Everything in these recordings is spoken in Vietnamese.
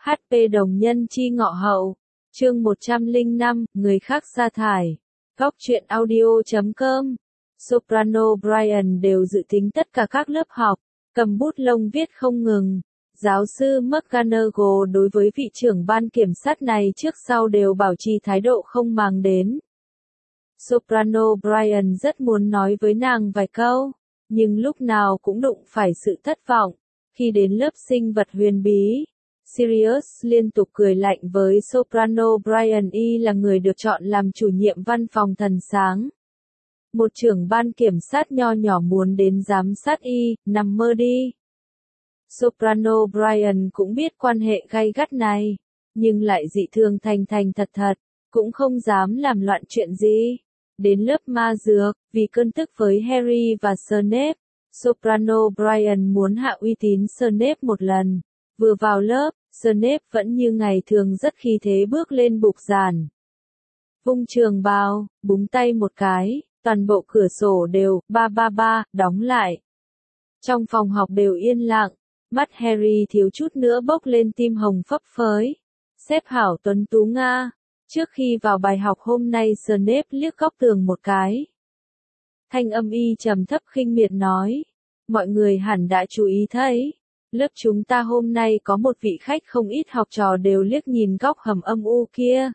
HP đồng nhân chi ngọ hậu. Chương 105, người khác sa thải. Góc truyện audio.com. Soprano Brian đều dự tính tất cả các lớp học, cầm bút lông viết không ngừng. Giáo sư McGonagall đối với vị trưởng ban kiểm sát này trước sau đều bảo trì thái độ không màng đến. Soprano Brian rất muốn nói với nàng vài câu, nhưng lúc nào cũng đụng phải sự thất vọng. Khi đến lớp sinh vật huyền bí, Sirius liên tục cười lạnh với Soprano Brian y là người được chọn làm chủ nhiệm văn phòng thần sáng. Một trưởng ban kiểm sát nho nhỏ muốn đến giám sát y, nằm mơ đi. Soprano Brian cũng biết quan hệ gay gắt này, nhưng lại dị thường thành thật thật, cũng không dám làm loạn chuyện gì. Đến lớp ma dược, vì cơn tức với Harry và Snape, Soprano Brian muốn hạ uy tín Snape một lần. Vừa vào lớp, Snape vẫn như ngày thường rất khí thế bước lên bục giảng. Vung trường bào, búng tay một cái, toàn bộ cửa sổ đều, đóng lại. Trong phòng học đều yên lặng, mắt Harry thiếu chút nữa bốc lên tim hồng phấp phới. Xếp hảo tuấn tú Nga. Trước khi vào bài học hôm nay Snape liếc góc tường một cái. Thanh âm y trầm thấp khinh miệt nói. Mọi người hẳn đã chú ý thấy. Lớp chúng ta hôm nay có một vị khách không ít học trò đều liếc nhìn góc hầm âm u kia.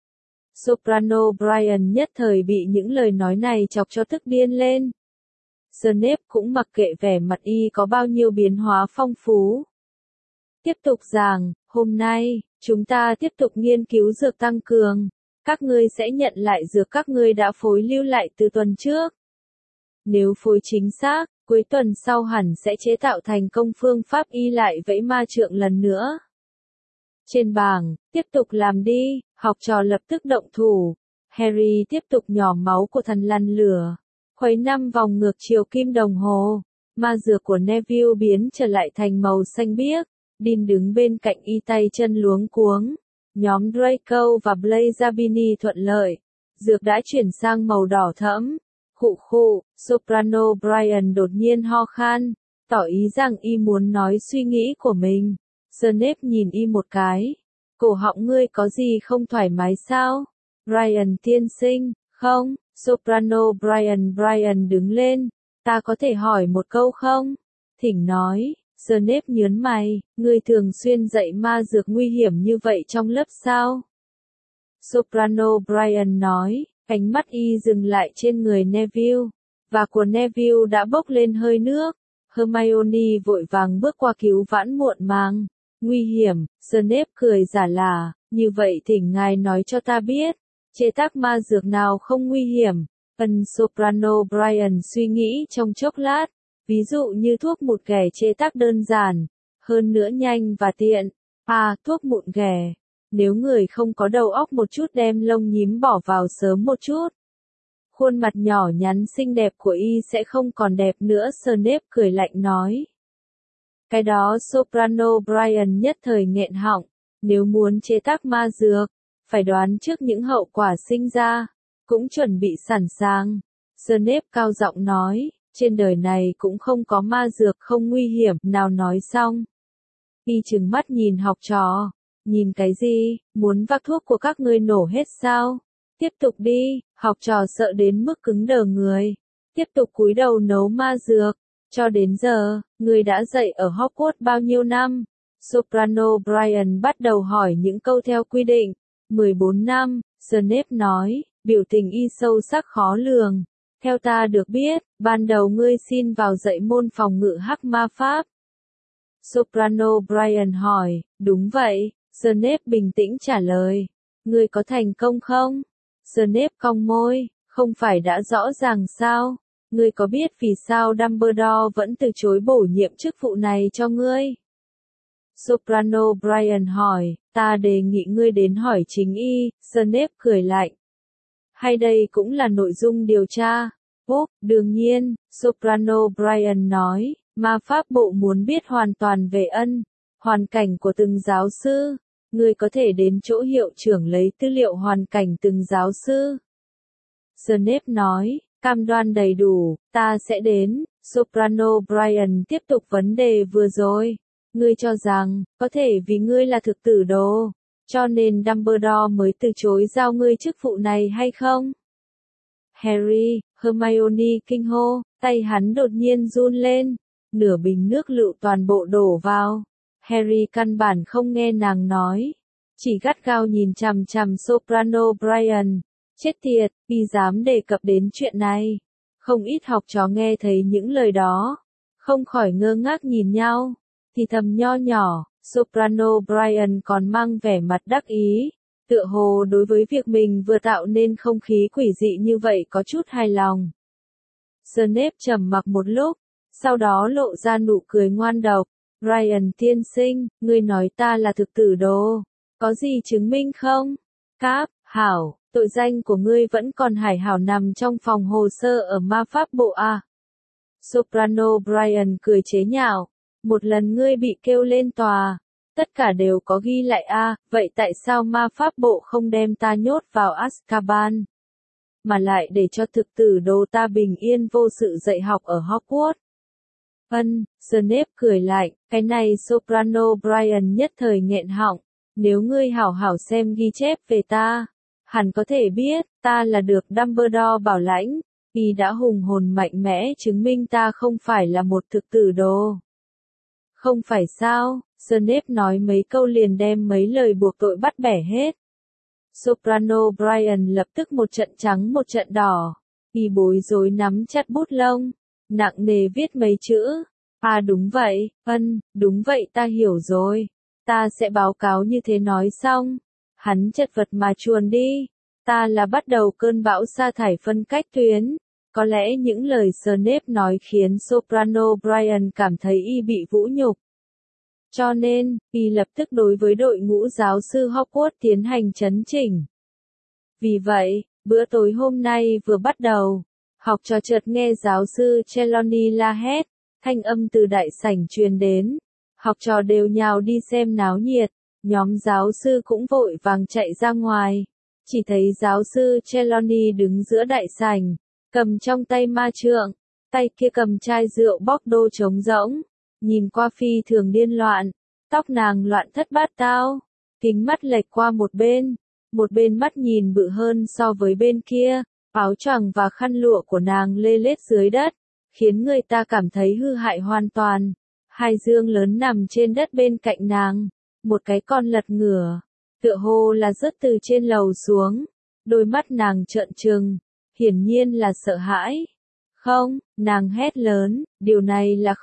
Soprano Brian nhất thời bị những lời nói này chọc cho tức điên lên. Snape cũng mặc kệ vẻ mặt y có bao nhiêu biến hóa phong phú. Tiếp tục giảng, hôm nay, chúng ta tiếp tục nghiên cứu dược tăng cường. Các ngươi sẽ nhận lại dược các ngươi đã phối lưu lại từ tuần trước. Nếu phối chính xác, cuối tuần sau hẳn sẽ chế tạo thành công phương pháp y lại vẫy ma trượng lần nữa. Trên bảng, tiếp tục làm đi, học trò lập tức động thủ. Harry tiếp tục nhỏ máu của thần lăn lửa. Khuấy 5 vòng ngược chiều kim đồng hồ. Ma dược của Neville biến trở lại thành màu xanh biếc. Dean đứng bên cạnh y tay chân luống cuống. Nhóm Draco và Blaise Zabini thuận lợi. Dược đã chuyển sang màu đỏ thẫm. Khụ khụ, Soprano Brian đột nhiên ho khan, tỏ ý rằng y muốn nói suy nghĩ của mình. Snape nhìn y một cái. Cổ họng ngươi có gì không thoải mái sao? Brian tiên sinh, không, Soprano Brian đứng lên. Ta có thể hỏi một câu không? Thỉnh nói. Snape nhớn mày, ngươi thường xuyên dạy ma dược nguy hiểm như vậy trong lớp sao? Soprano Brian nói, ánh mắt y dừng lại trên người Neville, và của Neville đã bốc lên hơi nước. Hermione vội vàng bước qua cứu vãn muộn màng. Nguy hiểm, Snape cười giả lả, như vậy thỉnh ngài nói cho ta biết, chế tác ma dược nào không nguy hiểm? Soprano Brian suy nghĩ trong chốc lát. Ví dụ như thuốc mụn ghẻ chế tác đơn giản, hơn nữa nhanh và tiện. Thuốc mụn ghẻ. Nếu người không có đầu óc một chút đem lông nhím bỏ vào sớm một chút. Khuôn mặt nhỏ nhắn xinh đẹp của y sẽ không còn đẹp nữa, Snape cười lạnh nói. Cái đó Soprano Brian nhất thời nghẹn họng. Nếu muốn chế tác ma dược, phải đoán trước những hậu quả sinh ra, cũng chuẩn bị sẵn sàng. Snape cao giọng nói. Trên đời này cũng không có ma dược không nguy hiểm, nào nói xong. Y trừng mắt nhìn học trò. Nhìn cái gì, muốn vác thuốc của các ngươi nổ hết sao? Tiếp tục đi, học trò sợ đến mức cứng đờ người. Tiếp tục cúi đầu nấu ma dược. Cho đến giờ, ngươi đã dạy ở Hogwarts bao nhiêu năm? Soprano Brian bắt đầu hỏi những câu theo quy định. 14 năm, Snape nói, biểu tình y sâu sắc khó lường. Theo ta được biết, ban đầu ngươi xin vào dạy môn phòng ngự hắc ma pháp. Soprano Brian hỏi, đúng vậy, Snape bình tĩnh trả lời. Ngươi có thành công không? Snape cong môi, không phải đã rõ ràng sao? Ngươi có biết vì sao Dumbledore vẫn từ chối bổ nhiệm chức vụ này cho ngươi? Soprano Brian hỏi, ta đề nghị ngươi đến hỏi chính y, Snape cười lạnh. Hay đây cũng là nội dung điều tra? Đương nhiên, Soprano Brian nói, ma pháp bộ muốn biết hoàn toàn về hoàn cảnh của từng giáo sư. Ngươi có thể đến chỗ hiệu trưởng lấy tư liệu hoàn cảnh từng giáo sư. Snape nói, cam đoan đầy đủ, ta sẽ đến. Soprano Brian tiếp tục vấn đề vừa rồi. Ngươi cho rằng, có thể vì ngươi là thực tử đồ, cho nên Dumbledore mới từ chối giao ngươi chức vụ này hay không? Harry, Hermione kinh hô, tay hắn đột nhiên run lên, nửa bình nước lựu toàn bộ đổ vào. Harry căn bản không nghe nàng nói, chỉ gắt gao nhìn chằm chằm Soprano Brian. Chết tiệt, y dám đề cập đến chuyện này. Không ít học trò nghe thấy những lời đó, không khỏi ngơ ngác nhìn nhau, thì thầm nho nhỏ. Soprano Brian còn mang vẻ mặt đắc ý, tựa hồ đối với việc mình vừa tạo nên không khí quỷ dị như vậy có chút hài lòng. Snape trầm mặc một lúc, sau đó lộ ra nụ cười ngoan độc. Brian tiên sinh, ngươi nói ta là thực tử đồ, có gì chứng minh không? Cáp, hảo, tội danh của ngươi vẫn còn hải hảo nằm trong phòng hồ sơ ở ma pháp bộ à? Soprano Brian cười chế nhạo, một lần ngươi bị kêu lên tòa, tất cả đều có ghi lại à, vậy tại sao ma pháp bộ không đem ta nhốt vào Azkaban, mà lại để cho thực tử đồ ta bình yên vô sự dạy học ở Hogwarts? Snape cười lại, cái này Soprano Brian nhất thời nghẹn họng, nếu ngươi hảo hảo xem ghi chép về ta, hẳn có thể biết, ta là được Dumbledore bảo lãnh, y đã hùng hồn mạnh mẽ chứng minh ta không phải là một thực tử đồ. Không phải sao? Snape nói mấy câu liền đem mấy lời buộc tội bắt bẻ hết. Soprano Brian lập tức một trận trắng một trận đỏ, y bối rối nắm chặt bút lông, nặng nề viết mấy chữ. À đúng vậy, đúng vậy ta hiểu rồi. Ta sẽ báo cáo như thế. Nói xong, hắn chật vật mà chuồn đi. Ta là bắt đầu cơn bão sa thải phân cách tuyến. Có lẽ những lời Snape nói khiến Soprano Brian cảm thấy y bị vũ nhục. Cho nên, y lập tức đối với đội ngũ giáo sư Hogwarts tiến hành chấn chỉnh. Vì vậy, bữa tối hôm nay vừa bắt đầu, học trò chợt nghe giáo sư Trelawney la hét, thanh âm từ đại sảnh truyền đến. Học trò đều nhào đi xem náo nhiệt, nhóm giáo sư cũng vội vàng chạy ra ngoài. Chỉ thấy giáo sư Trelawney đứng giữa đại sảnh, cầm trong tay ma trượng, tay kia cầm chai rượu Bordeaux trống rỗng, nhìn qua phi thường điên loạn, tóc nàng loạn thất bát tao, kính mắt lệch qua một bên mắt nhìn bự hơn so với bên kia, áo choàng và khăn lụa của nàng lê lết dưới đất, khiến người ta cảm thấy hư hại hoàn toàn. Hai dương lớn nằm trên đất bên cạnh nàng, một cái con lật ngửa, tựa hồ là rớt từ trên lầu xuống, đôi mắt nàng trợn trừng, hiển nhiên là sợ hãi. Không, nàng hét lớn, điều này là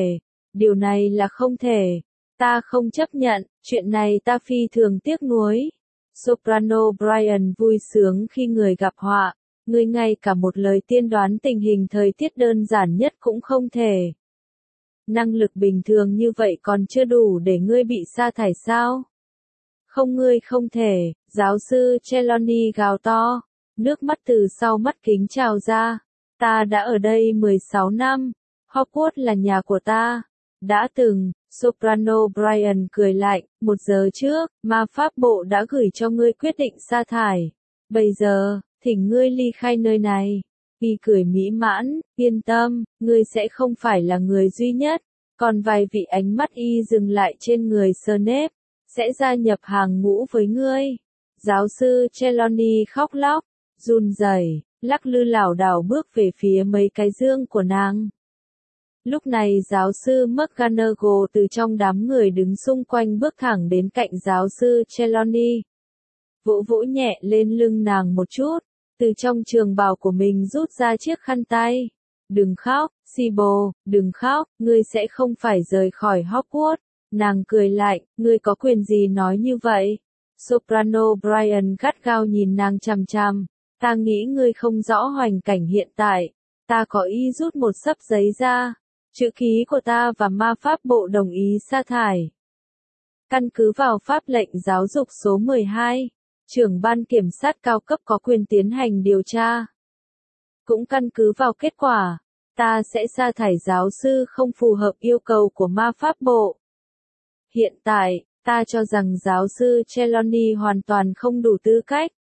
không thể, ta không chấp nhận, chuyện này ta phi thường tiếc nuối. Soprano Brian vui sướng khi người gặp họa, ngươi ngay cả một lời tiên đoán tình hình thời tiết đơn giản nhất cũng không thể. Năng lực bình thường như vậy còn chưa đủ để ngươi bị sa thải sao? Không, ngươi không thể, giáo sư Trelawney gào to, nước mắt từ sau mắt kính trào ra. Ta đã ở đây 16 năm, Hogwarts là nhà của ta. Đã từng, Soprano Brian cười lạnh, 1 giờ trước, ma pháp bộ đã gửi cho ngươi quyết định sa thải. Bây giờ, thỉnh ngươi ly khai nơi này. Y cười mỹ mãn, yên tâm, ngươi sẽ không phải là người duy nhất. Còn vài vị ánh mắt y dừng lại trên người Snape, sẽ gia nhập hàng ngũ với ngươi. Giáo sư Trelawney khóc lóc, run rẩy, lắc lư lảo đảo bước về phía mấy cái dương của nàng. Lúc này giáo sư McGonagall từ trong đám người đứng xung quanh bước thẳng đến cạnh giáo sư Trelawney. Vỗ vỗ nhẹ lên lưng nàng một chút, từ trong trường bào của mình rút ra chiếc khăn tay. Đừng khóc, Sibyl, đừng khóc, ngươi sẽ không phải rời khỏi Hogwarts. Nàng cười lại, ngươi có quyền gì nói như vậy? Soprano Brian gắt gao nhìn nàng chằm chằm. Ta nghĩ ngươi không rõ hoàn cảnh hiện tại. Ta có ý rút một xấp giấy ra. Chữ ký của ta và ma pháp bộ đồng ý sa thải. Căn cứ vào pháp lệnh giáo dục số 12, trưởng ban kiểm sát cao cấp có quyền tiến hành điều tra. Cũng căn cứ vào kết quả, ta sẽ sa thải giáo sư không phù hợp yêu cầu của ma pháp bộ. Hiện tại, ta cho rằng giáo sư Trelawney hoàn toàn không đủ tư cách.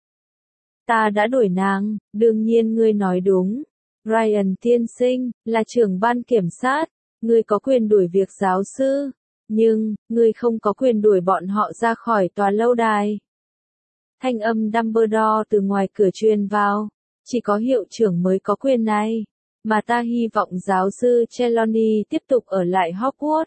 Ta đã đuổi nàng, đương nhiên ngươi nói đúng. Brian tiên sinh, là trưởng ban kiểm sát, ngươi có quyền đuổi việc giáo sư. nhưng, ngươi không có quyền đuổi bọn họ ra khỏi tòa lâu đài. Thanh âm Dumbledore từ ngoài cửa truyền vào. Chỉ có hiệu trưởng mới có quyền này. Mà ta hy vọng giáo sư Trelawney tiếp tục ở lại Hogwarts.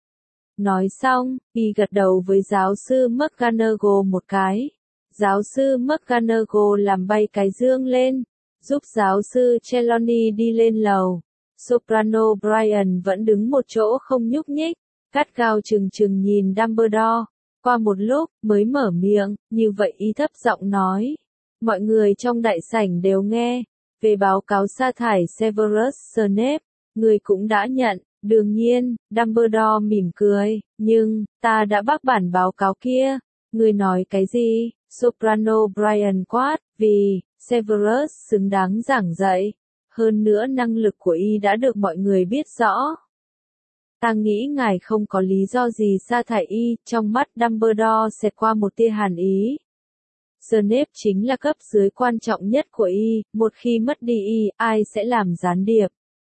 Nói xong, y gật đầu với giáo sư McGonagall một cái. Giáo sư McGonagall làm bay cái dương lên, giúp giáo sư Trelawney đi lên lầu. Soprano Brian vẫn đứng một chỗ không nhúc nhích, gắt gao trừng trừng nhìn Dumbledore. Qua một lúc, mới mở miệng, như vậy y thấp giọng nói. Mọi người trong đại sảnh đều nghe, về báo cáo sa thải Severus Snape, người cũng đã nhận, đương nhiên, Dumbledore mỉm cười, nhưng, ta đã bác bản báo cáo kia, người nói cái gì, Soprano Brian quát, vì, Severus xứng đáng giảng dạy, hơn nữa năng lực của y đã được mọi người biết rõ. Ta nghĩ ngài không có lý do gì sa thải y, trong mắt Dumbledore xẹt qua một tia hàn ý. Snape chính là cấp dưới quan trọng nhất của y, một khi mất đi y, ai sẽ làm gián điệp.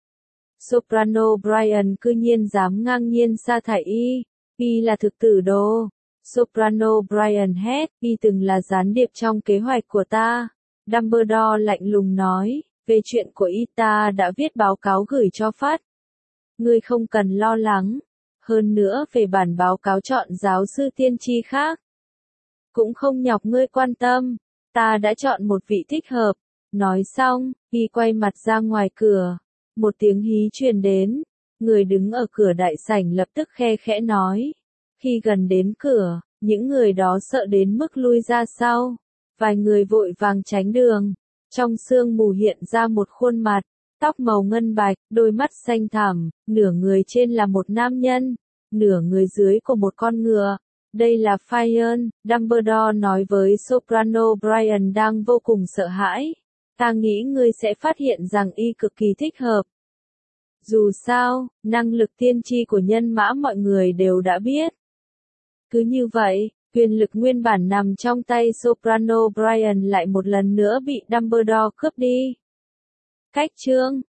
Soprano Brian cư nhiên dám ngang nhiên sa thải y là thực tử đồ. Soprano Brian hét, y từng là gián điệp trong kế hoạch của ta. Dumbledore lạnh lùng nói, về chuyện của y ta đã viết báo cáo gửi cho Phát. Ngươi không cần lo lắng. Hơn nữa về bản báo cáo chọn giáo sư tiên tri khác. Cũng không nhọc ngươi quan tâm. Ta đã chọn một vị thích hợp. Nói xong, y quay mặt ra ngoài cửa. Một tiếng hí truyền đến. Người đứng ở cửa đại sảnh lập tức khe khẽ nói. Khi gần đến cửa, những người đó sợ đến mức lui ra sau. Vài người vội vàng tránh đường. Trong sương mù hiện ra một khuôn mặt. Tóc màu ngân bạch, đôi mắt xanh thẳm, nửa người trên là một nam nhân, nửa người dưới của một con ngựa. Đây là Fion, Dumbledore nói với Soprano Brian đang vô cùng sợ hãi. Ta nghĩ ngươi sẽ phát hiện rằng y cực kỳ thích hợp. Dù sao, năng lực tiên tri của nhân mã mọi người đều đã biết. Cứ như vậy, quyền lực nguyên bản nằm trong tay Soprano Brian lại một lần nữa bị Dumbledore cướp đi. Cách chương